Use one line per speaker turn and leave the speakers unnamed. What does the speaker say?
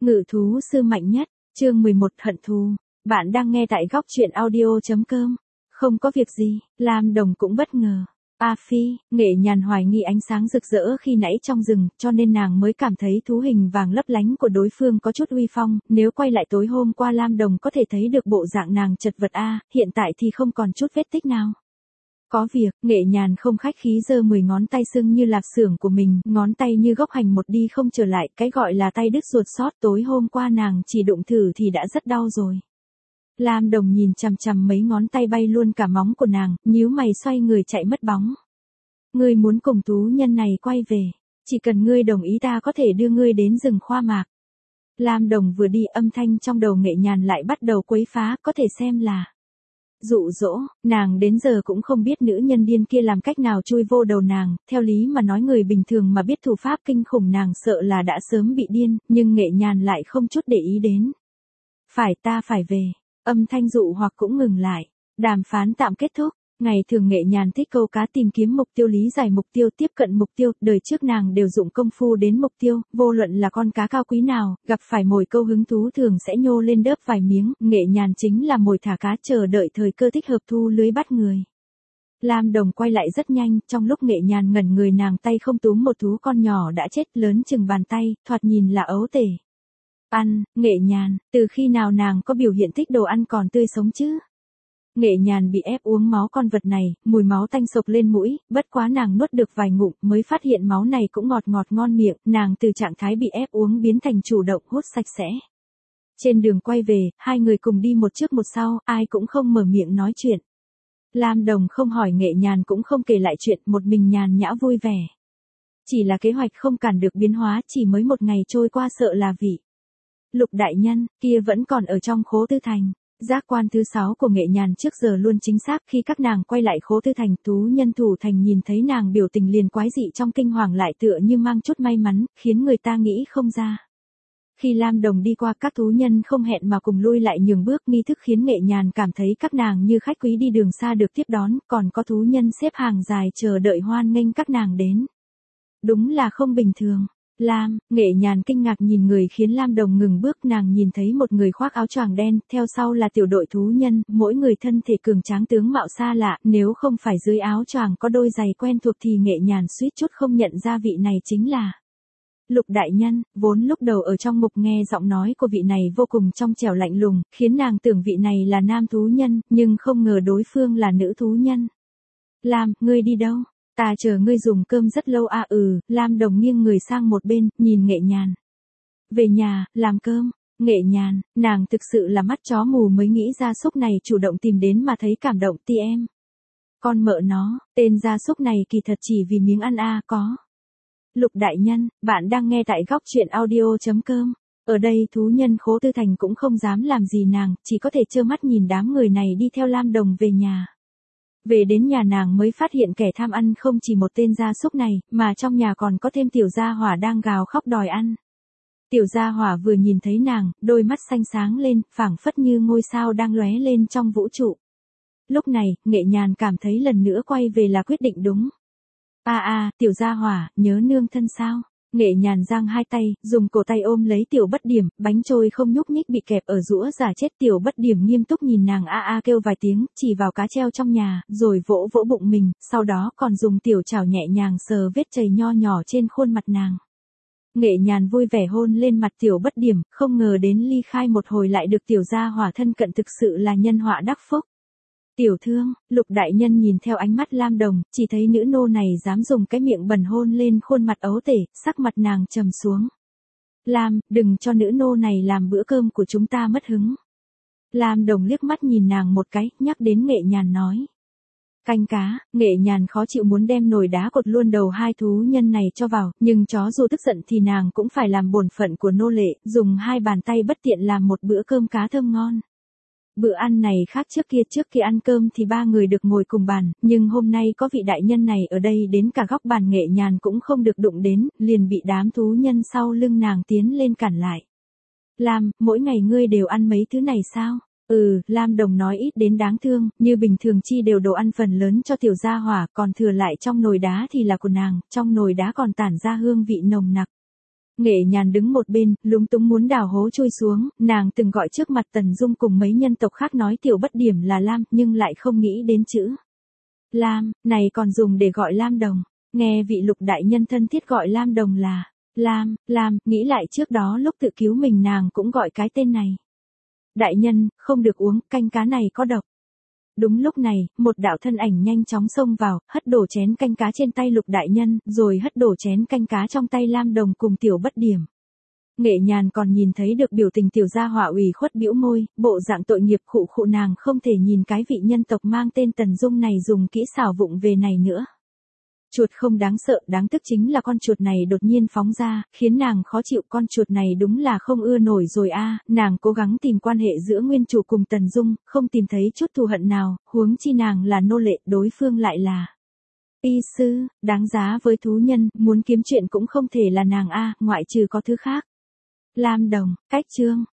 Ngự thú sư mạnh nhất, chương 11 hận thù. Bạn đang nghe tại góc truyện audio.com. Không có việc gì, Lam Đồng cũng bất ngờ. A Phi, Nghệ Nhàn hoài nghi ánh sáng rực rỡ khi nãy trong rừng, cho nên nàng mới cảm thấy thú hình vàng lấp lánh của đối phương có chút uy phong, nếu quay lại tối hôm qua Lam Đồng có thể thấy được bộ dạng nàng chật vật hiện tại thì không còn chút vết tích nào. Có việc, Nghệ Nhàn không khách khí giơ 10 ngón tay sưng như lạp xưởng của mình, ngón tay như gốc hành một đi không trở lại, cái gọi là tay đứt ruột sót tối hôm qua nàng chỉ đụng thử thì đã rất đau rồi. Lam Đồng nhìn chằm chằm mấy ngón tay bay luôn cả móng của nàng, nhíu mày xoay người chạy mất bóng. Ngươi muốn cùng thú nhân này quay về, chỉ cần ngươi đồng ý ta có thể đưa ngươi đến rừng khoa mạc. Lam Đồng vừa đi âm thanh trong đầu Nghệ Nhàn lại bắt đầu quấy phá, có thể xem là dụ dỗ, nàng đến giờ cũng không biết nữ nhân điên kia làm cách nào chui vô đầu nàng, theo lý mà nói người bình thường mà biết thủ pháp kinh khủng nàng sợ là đã sớm bị điên, nhưng Nghệ Nhàn lại không chút để ý đến. Ta phải về, âm thanh dụ hoặc cũng ngừng lại, đàm phán tạm kết thúc. Ngày thường Nghệ Nhàn thích câu cá tìm kiếm mục tiêu, lý giải mục tiêu, tiếp cận mục tiêu, đời trước nàng đều dụng công phu đến mục tiêu, vô luận là con cá cao quý nào, gặp phải mồi câu hứng thú thường sẽ nhô lên đớp vài miếng, Nghệ Nhàn chính là mồi thả cá chờ đợi thời cơ thích hợp thu lưới bắt người. Lam Đồng quay lại rất nhanh, trong lúc Nghệ Nhàn ngẩn người nàng tay không túm một thú con nhỏ đã chết lớn chừng bàn tay, thoạt nhìn là ấu tể. Ăn, Nghệ Nhàn, từ khi nào nàng có biểu hiện thích đồ ăn còn tươi sống chứ? Nghệ Nhàn bị ép uống máu con vật này, mùi máu tanh sộc lên mũi, bất quá nàng nuốt được vài ngụm mới phát hiện máu này cũng ngọt ngọt ngon miệng, nàng từ trạng thái bị ép uống biến thành chủ động hút sạch sẽ. Trên đường quay về, hai người cùng đi một trước một sau, ai cũng không mở miệng nói chuyện. Lam Đồng không hỏi Nghệ Nhàn cũng không kể lại chuyện, một mình nhàn nhã vui vẻ. Chỉ là kế hoạch không cản được biến hóa, chỉ mới một ngày trôi qua sợ là vị Lục đại nhân kia vẫn còn ở trong Khố Tư Thành. Giác quan thứ 6 của Nghệ Nhàn trước giờ luôn chính xác, khi các nàng quay lại Khố Tư Thành, thú nhân thủ thành nhìn thấy nàng biểu tình liền quái dị trong kinh hoàng lại tựa như mang chút may mắn, khiến người ta nghĩ không ra. Khi Lam Đồng đi qua các thú nhân không hẹn mà cùng lui lại nhường bước, nghi thức khiến Nghệ Nhàn cảm thấy các nàng như khách quý đi đường xa được tiếp đón, còn có thú nhân xếp hàng dài chờ đợi hoan nghênh các nàng đến. Đúng là không bình thường. Nghệ Nhàn kinh ngạc nhìn người khiến Lam Đồng ngừng bước, nàng nhìn thấy một người khoác áo choàng đen, theo sau là tiểu đội thú nhân, mỗi người thân thể cường tráng tướng mạo xa lạ, nếu không phải dưới áo choàng có đôi giày quen thuộc thì Nghệ Nhàn suýt chút không nhận ra vị này chính là Lục đại nhân. Vốn lúc đầu ở trong mục nghe giọng nói của vị này vô cùng trong trẻo lạnh lùng, khiến nàng tưởng vị này là nam thú nhân, nhưng không ngờ đối phương là nữ thú nhân. Ngươi đi đâu? Ta chờ ngươi dùng cơm rất lâu Lam Đồng nghiêng người sang một bên, nhìn Nghệ Nhàn. Về nhà, làm cơm. Nghệ Nhàn, nàng thực sự là mắt chó mù mới nghĩ gia súc này chủ động tìm đến mà thấy cảm động em. Con mợ nó, tên gia súc này kỳ thật chỉ vì miếng ăn có. Lục đại nhân, bạn đang nghe tại góc truyện audio.com. Ở đây thú nhân Khố Tư Thành cũng không dám làm gì nàng, chỉ có thể trơ mắt nhìn đám người này đi theo Lam Đồng về nhà. Về đến nhà nàng mới phát hiện kẻ tham ăn không chỉ một tên gia súc này, mà trong nhà còn có thêm tiểu gia hỏa đang gào khóc đòi ăn. Tiểu gia hỏa vừa nhìn thấy nàng, đôi mắt xanh sáng lên, phảng phất như ngôi sao đang lóe lên trong vũ trụ. Lúc này, Nghệ Nhàn cảm thấy lần nữa quay về là quyết định đúng. Tiểu gia hỏa, nhớ nương thân sao? Nghệ Nhàn giang hai tay, dùng cổ tay ôm lấy tiểu bất điểm, bánh trôi không nhúc nhích bị kẹp ở rũa giả chết. Tiểu bất điểm nghiêm túc nhìn nàng kêu vài tiếng, chỉ vào cá treo trong nhà, rồi vỗ vỗ bụng mình, sau đó còn dùng tiểu chảo nhẹ nhàng sờ vết chảy nho nhỏ trên khuôn mặt nàng. Nghệ Nhàn vui vẻ hôn lên mặt tiểu bất điểm, không ngờ đến ly khai một hồi lại được tiểu gia hỏa thân cận, thực sự là nhân họa đắc phúc. Tiểu thương, Lục đại nhân nhìn theo ánh mắt Lam Đồng, chỉ thấy nữ nô này dám dùng cái miệng bẩn hôn lên khuôn mặt ấu tể, sắc mặt nàng trầm xuống. Đừng cho nữ nô này làm bữa cơm của chúng ta mất hứng. Lam Đồng liếc mắt nhìn nàng một cái, nhắc đến Nghệ Nhàn nói. Canh cá. Nghệ Nhàn khó chịu muốn đem nồi đá cột luôn đầu hai thú nhân này cho vào, nhưng chó dù tức giận thì nàng cũng phải làm bổn phận của nô lệ, dùng hai bàn tay bất tiện làm một bữa cơm cá thơm ngon. Bữa ăn này khác trước kia ăn cơm thì ba người được ngồi cùng bàn, nhưng hôm nay có vị đại nhân này ở đây đến cả góc bàn Nghệ Nhàn cũng không được đụng đến, liền bị đám thú nhân sau lưng nàng tiến lên cản lại. Mỗi ngày ngươi đều ăn mấy thứ này sao? Lam Đồng nói ít đến đáng thương, như bình thường chi đều đồ ăn phần lớn cho tiểu gia hỏa, còn thừa lại trong nồi đá thì là của nàng, trong nồi đá còn tản ra hương vị nồng nặc. Nghệ Nhàn đứng một bên, lúng túng muốn đào hố chui xuống, nàng từng gọi trước mặt Tần Dung cùng mấy nhân tộc khác nói Tiểu Bất Điểm là Lam, nhưng lại không nghĩ đến chữ Lam, này còn dùng để gọi Lam Đồng. Nghe vị Lục đại nhân thân thiết gọi Lam Đồng là Lam, nghĩ lại trước đó lúc tự cứu mình nàng cũng gọi cái tên này. Đại nhân, không được uống, canh cá này có độc. Đúng lúc này, một đạo thân ảnh nhanh chóng xông vào, hất đổ chén canh cá trên tay Lục đại nhân, rồi hất đổ chén canh cá trong tay Lam Đồng cùng Tiểu Bất Điểm. Nghệ Nhàn còn nhìn thấy được biểu tình tiểu gia họa ủy khuất bĩu môi, bộ dạng tội nghiệp khụ khụ, nàng không thể nhìn cái vị nhân tộc mang tên Tần Dung này dùng kỹ xảo vụng về này nữa. Chuột không đáng sợ, đáng tức chính là con chuột này đột nhiên phóng ra, khiến nàng khó chịu. Con chuột này đúng là không ưa nổi rồi a. Nàng cố gắng tìm quan hệ giữa nguyên chủ cùng Tần Dung, không tìm thấy chút thù hận nào, huống chi nàng là nô lệ, đối phương lại là y sư, đáng giá với thú nhân, muốn kiếm chuyện cũng không thể là nàng a, ngoại trừ có thứ khác. Lam Đồng, cách chương